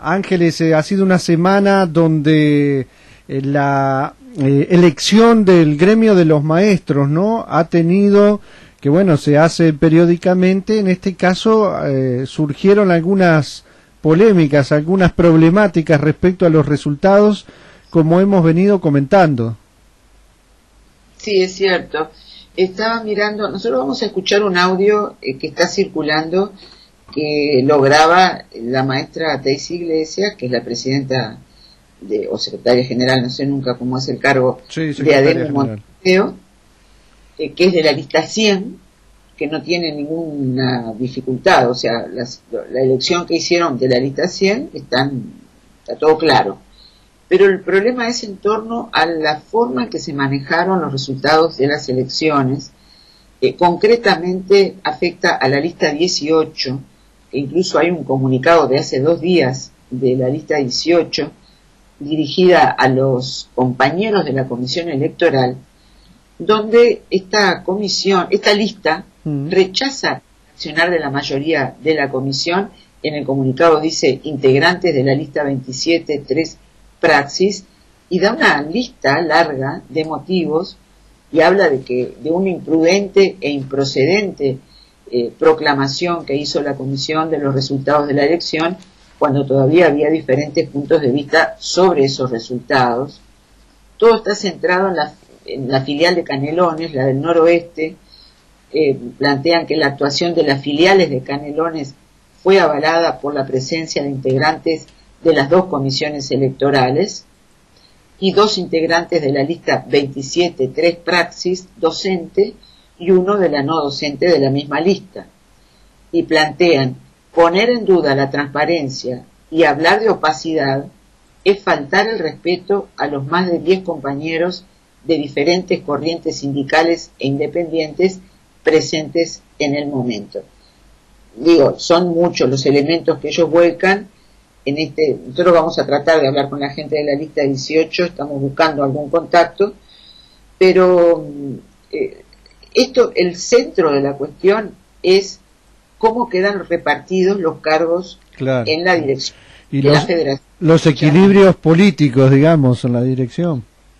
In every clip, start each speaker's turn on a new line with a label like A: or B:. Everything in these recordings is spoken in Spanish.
A: Ángeles, ha sido una semana donde la elección del gremio de los maestros, ¿no?, ha tenido, que bueno, se hace periódicamente. En este caso surgieron algunas polémicas, algunas problemáticas respecto a los resultados, como hemos venido comentando.
B: Sí, es cierto. Estaba mirando, nosotros vamos a escuchar un audio que está circulando, que lo graba la maestra Daisy Iglesias, que es la presidenta o secretaria general, no sé nunca cómo es el cargo,
A: sí,
B: de ADEMU Montevideo, que es de la lista 100, que no tiene ninguna dificultad. O sea, la elección que hicieron de la lista 100 está todo claro. Pero el problema es en torno a la forma en que se manejaron los resultados de las elecciones. Concretamente afecta a la lista 18, que incluso hay un comunicado de hace 2 días de la lista 18, dirigida a los compañeros de la comisión electoral, donde esta lista rechaza el accionar de la mayoría de la comisión. En el comunicado dice integrantes de la lista 27, 3 praxis, y da una lista larga de motivos y habla de una imprudente e improcedente proclamación que hizo la comisión de los resultados de la elección, cuando todavía había diferentes puntos de vista sobre esos resultados. Todo está centrado en la filial de Canelones, la del noroeste. Plantean que la actuación de las filiales de Canelones fue avalada por la presencia de integrantes de las 2 comisiones electorales y 2 integrantes de la lista 27, 3 praxis docente y 1 de la no docente de la misma lista. Y plantean: poner en duda la transparencia y hablar de opacidad es faltar el respeto a los más de 10 compañeros de diferentes corrientes sindicales e independientes presentes en el momento. Digo, son muchos los elementos que ellos vuelcan. Nosotros vamos a tratar de hablar con la gente de la lista 18, estamos buscando algún contacto, pero el centro de la cuestión es cómo quedan repartidos los cargos, claro, en la dirección
A: y
B: de la federación.
A: Los equilibrios políticos, digamos, en la dirección.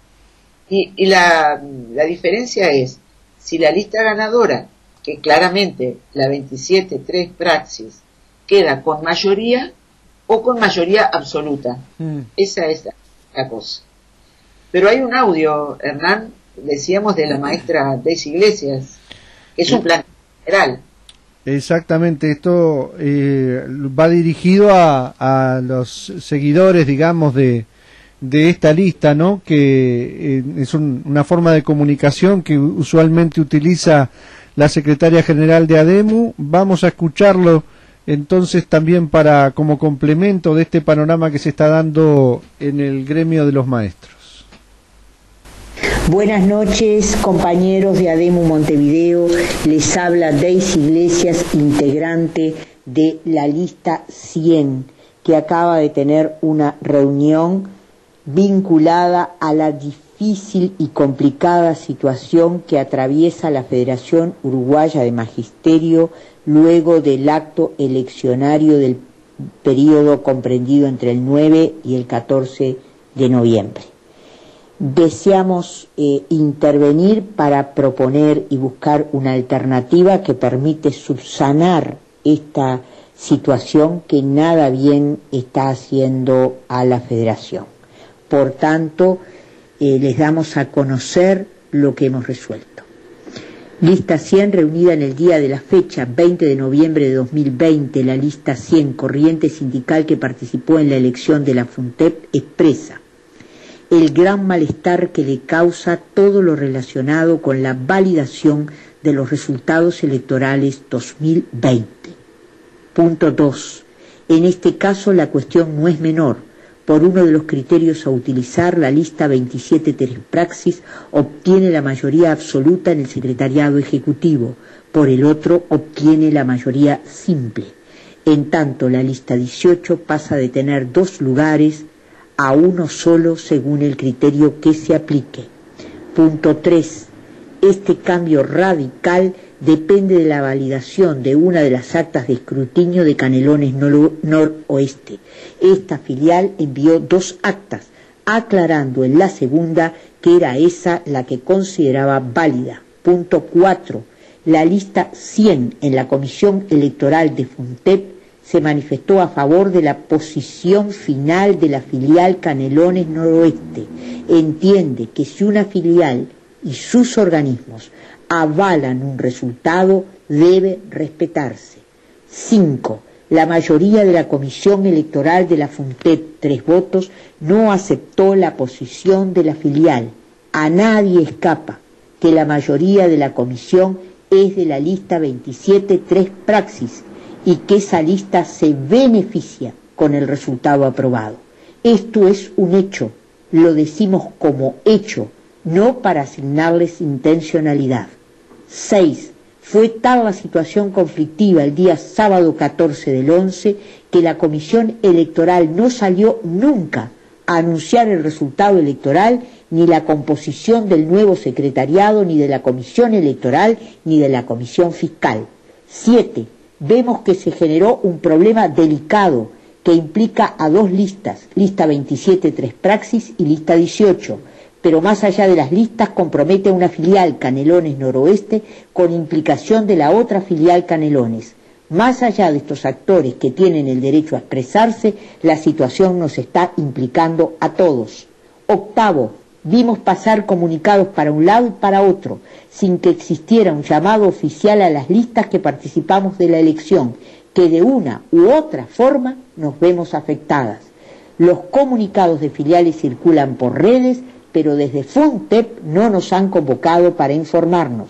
B: Y la diferencia es, si la lista ganadora, que claramente la 27-3 praxis, queda con mayoría o con mayoría absoluta. Esa es la cosa. Pero hay un audio, Hernán, decíamos, de la maestra Daisy Iglesias, que es un plan general.
A: Exactamente, esto va dirigido a los seguidores, digamos, de esta lista, ¿no?, que es una forma de comunicación que usualmente utiliza la secretaria general de ADEMU. Vamos a escucharlo entonces también como complemento de este panorama que se está dando en el gremio de los maestros.
C: Buenas noches, compañeros de ADEMU Montevideo. Les habla Daisy Iglesias, integrante de la lista 100, que acaba de tener una reunión vinculada a la difícil y complicada situación que atraviesa la Federación Uruguaya de Magisterio luego del acto eleccionario del periodo comprendido entre el 9 y el 14 de noviembre. Deseamos intervenir para proponer y buscar una alternativa que permite subsanar esta situación que nada bien está haciendo a la Federación. Por tanto, les damos a conocer lo que hemos resuelto. Lista 100, reunida en el día de la fecha 20 de noviembre de 2020, la lista 100, corriente sindical que participó en la elección de la FUNTEP, expresa el gran malestar que le causa todo lo relacionado con la validación de los resultados electorales 2020. Punto 2. En este caso la cuestión no es menor. Por uno de los criterios a utilizar, la lista 27-3 praxis obtiene la mayoría absoluta en el secretariado ejecutivo, por el otro obtiene la mayoría simple. En tanto, la lista 18 pasa de tener 2 lugares a 1 solo según el criterio que se aplique. Punto 3. Este cambio radical depende de la validación de una de las actas de escrutinio de Canelones Noroeste. Esta filial envió 2 actas, aclarando en la segunda que era esa la que consideraba válida. Punto 4. La lista 100 en la Comisión Electoral de FUNTEP se manifestó a favor de la posición final de la filial Canelones Noroeste. Entiende que si una filial y sus organismos avalan un resultado, debe respetarse. 5. La mayoría de la Comisión Electoral de la FUNTEP, 3 votos, no aceptó la posición de la filial. A nadie escapa que la mayoría de la comisión es de la lista 27.3 Praxis y que esa lista se beneficia con el resultado aprobado. Esto es un hecho, lo decimos como hecho, no para asignarles intencionalidad. 6. Fue tal la situación conflictiva el día sábado 14 del 11 que la Comisión Electoral no salió nunca a anunciar el resultado electoral, ni la composición del nuevo secretariado, ni de la Comisión Electoral, ni de la Comisión Fiscal. 7. Vemos que se generó un problema delicado que implica a 2 listas, lista 27.3 Praxis y lista 18, pero más allá de las listas compromete a una filial Canelones Noroeste con implicación de la otra filial Canelones. Más allá de estos actores que tienen el derecho a expresarse, la situación nos está implicando a todos. 8. Vimos pasar comunicados para un lado y para otro, sin que existiera un llamado oficial a las listas que participamos de la elección, que de una u otra forma nos vemos afectadas. Los comunicados de filiales circulan por redes, pero desde FUNTEP no nos han convocado para informarnos.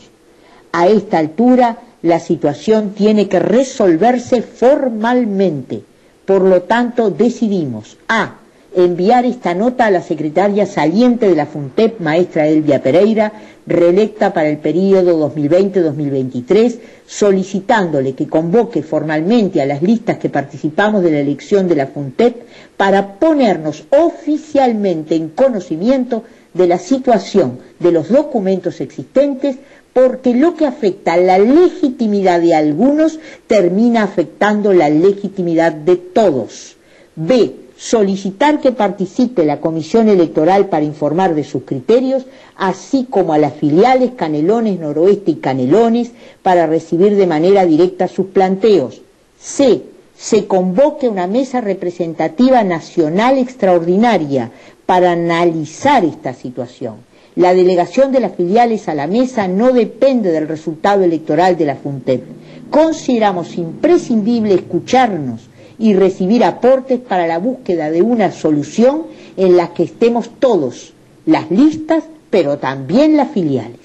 C: A esta altura, la situación tiene que resolverse formalmente. Por lo tanto, decidimos a. Enviar esta nota a la secretaria saliente de la FUNTEP, maestra Elvia Pereira, reelecta para el período 2020-2023, solicitándole que convoque formalmente a las listas que participamos de la elección de la FUNTEP para ponernos oficialmente en conocimiento de la situación de los documentos existentes, porque lo que afecta a la legitimidad de algunos termina afectando la legitimidad de todos. B. Solicitar que participe la Comisión Electoral para informar de sus criterios, así como a las filiales Canelones Noroeste y Canelones para recibir de manera directa sus planteos. C. Se convoque una mesa representativa nacional extraordinaria para analizar esta situación. La delegación de las filiales a la mesa no depende del resultado electoral de la FUNTEP. Consideramos imprescindible escucharnos y recibir aportes para la búsqueda de una solución en la que estemos todos, las listas, pero también las filiales.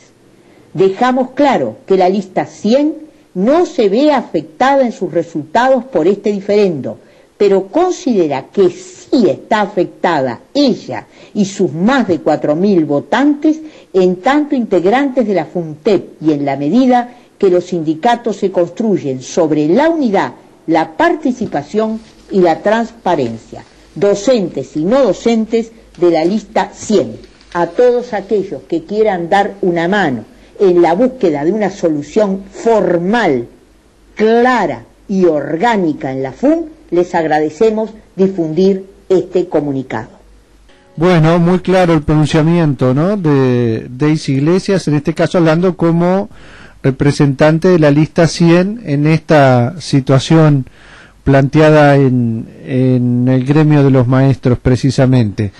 C: Dejamos claro que la lista 100 no se ve afectada en sus resultados por este diferendo, pero considera que sí está afectada ella y sus más de 4.000 votantes, en tanto integrantes de la FUNTEP, y en la medida que los sindicatos se construyen sobre la unidad, la participación y la transparencia, docentes y no docentes de la lista 100. A todos aquellos que quieran dar una mano en la búsqueda de una solución formal, clara y orgánica en la FUN, les agradecemos difundir este comunicado.
A: Bueno, muy claro el pronunciamiento, ¿no?, de Daisy Iglesias, en este caso hablando como representante de la lista 100 en esta situación planteada en el gremio de los maestros precisamente.